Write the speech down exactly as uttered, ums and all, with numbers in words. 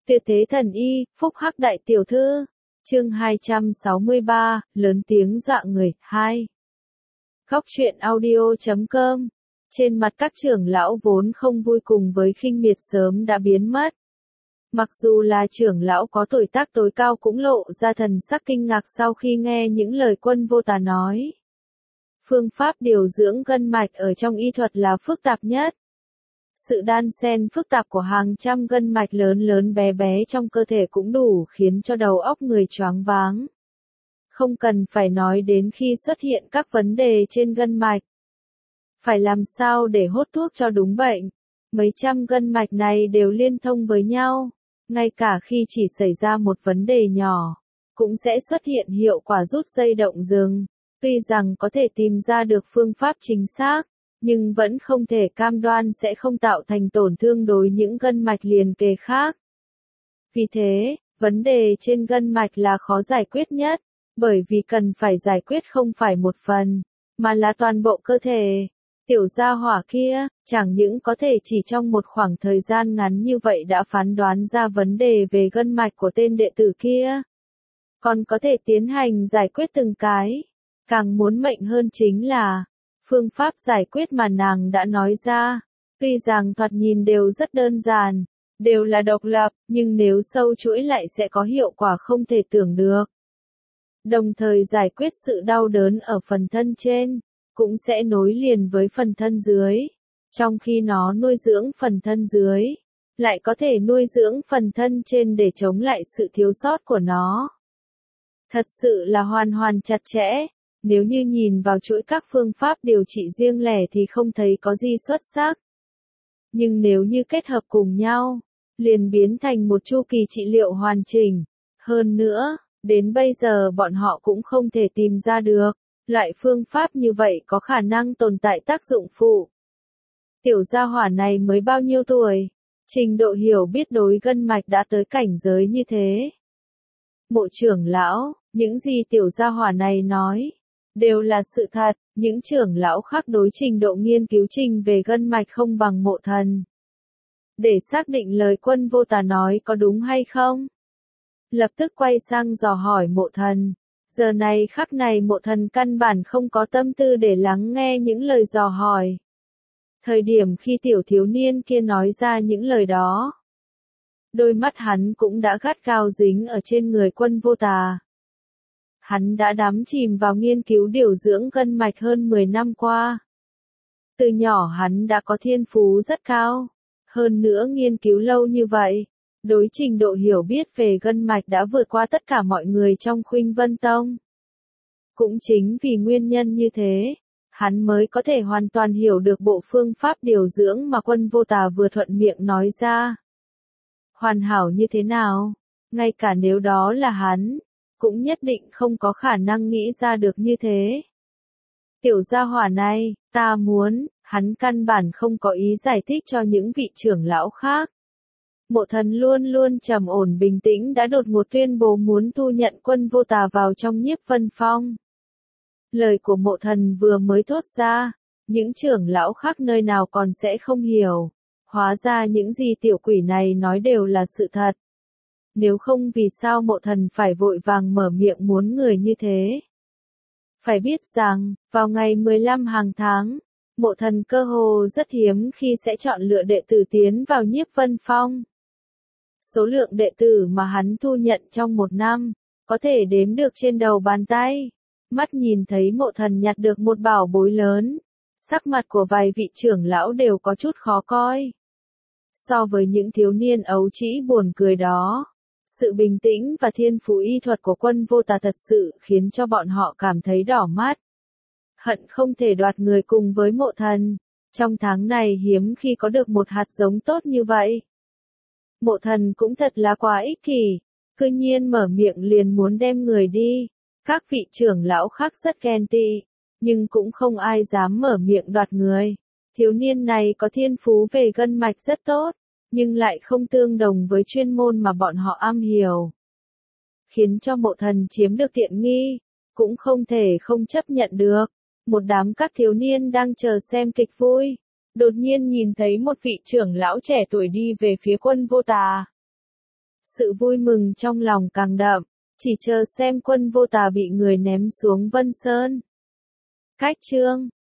Tuyệt thế thần y, phúc hắc đại tiểu thư. Chương hai trăm sáu mươi ba, lớn tiếng dọa người, hai. Góc truyện audio chấm com. Trên mặt các trưởng lão vốn không vui cùng với khinh miệt sớm đã biến mất. Mặc dù là trưởng lão có tuổi tác tối cao cũng lộ ra thần sắc kinh ngạc sau khi nghe những lời Quân Vô Tà nói. Phương pháp điều dưỡng gân mạch ở trong y thuật là phức tạp nhất. Sự đan xen phức tạp của hàng trăm gân mạch lớn lớn bé bé trong cơ thể cũng đủ khiến cho đầu óc người choáng váng. Không cần phải nói đến khi xuất hiện các vấn đề trên gân mạch. Phải làm sao để hốt thuốc cho đúng bệnh. Mấy trăm gân mạch này đều liên thông với nhau. Ngay cả khi chỉ xảy ra một vấn đề nhỏ, cũng sẽ xuất hiện hiệu quả rút dây động rừng. Tuy rằng có thể tìm ra được phương pháp chính xác, nhưng vẫn không thể cam đoan sẽ không tạo thành tổn thương đối những gân mạch liền kề khác. Vì thế, vấn đề trên gân mạch là khó giải quyết nhất, bởi vì cần phải giải quyết không phải một phần, mà là toàn bộ cơ thể. Tiểu gia hỏa kia, chẳng những có thể chỉ trong một khoảng thời gian ngắn như vậy đã phán đoán ra vấn đề về gân mạch của tên đệ tử kia, còn có thể tiến hành giải quyết từng cái. Càng muốn mệnh hơn chính là, phương pháp giải quyết mà nàng đã nói ra, tuy rằng thoạt nhìn đều rất đơn giản, đều là độc lập, nhưng nếu sâu chuỗi lại sẽ có hiệu quả không thể tưởng được. Đồng thời giải quyết sự đau đớn ở phần thân trên, cũng sẽ nối liền với phần thân dưới, trong khi nó nuôi dưỡng phần thân dưới, lại có thể nuôi dưỡng phần thân trên để chống lại sự thiếu sót của nó. Thật sự là hoàn hoàn chặt chẽ. Nếu như nhìn vào chuỗi các phương pháp điều trị riêng lẻ thì không thấy có gì xuất sắc. Nhưng nếu như kết hợp cùng nhau, liền biến thành một chu kỳ trị liệu hoàn chỉnh. Hơn nữa, đến bây giờ bọn họ cũng không thể tìm ra được, loại phương pháp như vậy có khả năng tồn tại tác dụng phụ. Tiểu gia hỏa này mới bao nhiêu tuổi? Trình độ hiểu biết đối gân mạch đã tới cảnh giới như thế. Mộ trưởng lão, những gì tiểu gia hỏa này nói đều là sự thật, những trưởng lão khác đối trình độ nghiên cứu trình về gân mạch không bằng Mộ Thần. Để xác định lời Quân Vô Tà nói có đúng hay không, lập tức quay sang dò hỏi Mộ Thần. Giờ này khắc này Mộ Thần căn bản không có tâm tư để lắng nghe những lời dò hỏi. Thời điểm khi tiểu thiếu niên kia nói ra những lời đó, đôi mắt hắn cũng đã gắt gao dính ở trên người Quân Vô Tà. Hắn đã đắm chìm vào nghiên cứu điều dưỡng gân mạch hơn mười năm qua. Từ nhỏ hắn đã có thiên phú rất cao. Hơn nữa nghiên cứu lâu như vậy, đối trình độ hiểu biết về gân mạch đã vượt qua tất cả mọi người trong Khuynh Vân Tông. Cũng chính vì nguyên nhân như thế, hắn mới có thể hoàn toàn hiểu được bộ phương pháp điều dưỡng mà Quân Vô Tà vừa thuận miệng nói ra. Hoàn hảo như thế nào? Ngay cả nếu đó là hắn, cũng nhất định không có khả năng nghĩ ra được như thế. Tiểu gia hỏa này, ta muốn, hắn căn bản không có ý giải thích cho những vị trưởng lão khác. Mộ Thần luôn luôn trầm ổn bình tĩnh đã đột ngột tuyên bố muốn thu nhận Quân Vô Tà vào trong Nhiếp Vân Phong. Lời của Mộ Thần vừa mới thốt ra, những trưởng lão khác nơi nào còn sẽ không hiểu. Hóa ra những gì tiểu quỷ này nói đều là sự thật. Nếu không vì sao Mộ Thần phải vội vàng mở miệng muốn người như thế. Phải biết rằng, vào ngày mười lăm hàng tháng, Mộ Thần cơ hồ rất hiếm khi sẽ chọn lựa đệ tử tiến vào Nhiếp Vân Phong. Số lượng đệ tử mà hắn thu nhận trong một năm, có thể đếm được trên đầu bàn tay. Mắt nhìn thấy Mộ Thần nhặt được một bảo bối lớn, sắc mặt của vài vị trưởng lão đều có chút khó coi. So với những thiếu niên ấu trĩ buồn cười đó, sự bình tĩnh và thiên phú y thuật của Quân Vô Tà thật sự khiến cho bọn họ cảm thấy đỏ mắt. Hận không thể đoạt người cùng với Mộ Thần. Trong tháng này hiếm khi có được một hạt giống tốt như vậy. Mộ Thần cũng thật là quá ích kỷ, cư nhiên mở miệng liền muốn đem người đi. Các vị trưởng lão khác rất ghen tị, nhưng cũng không ai dám mở miệng đoạt người. Thiếu niên này có thiên phú về gân mạch rất tốt, nhưng lại không tương đồng với chuyên môn mà bọn họ am hiểu. Khiến cho Mộ Thần chiếm được tiện nghi, cũng không thể không chấp nhận được. Một đám các thiếu niên đang chờ xem kịch vui, đột nhiên nhìn thấy một vị trưởng lão trẻ tuổi đi về phía Quân Vô Tà. sự vui mừng trong lòng càng đậm, chỉ chờ xem quân vô tà bị người ném xuống Vân Sơn. Cách chương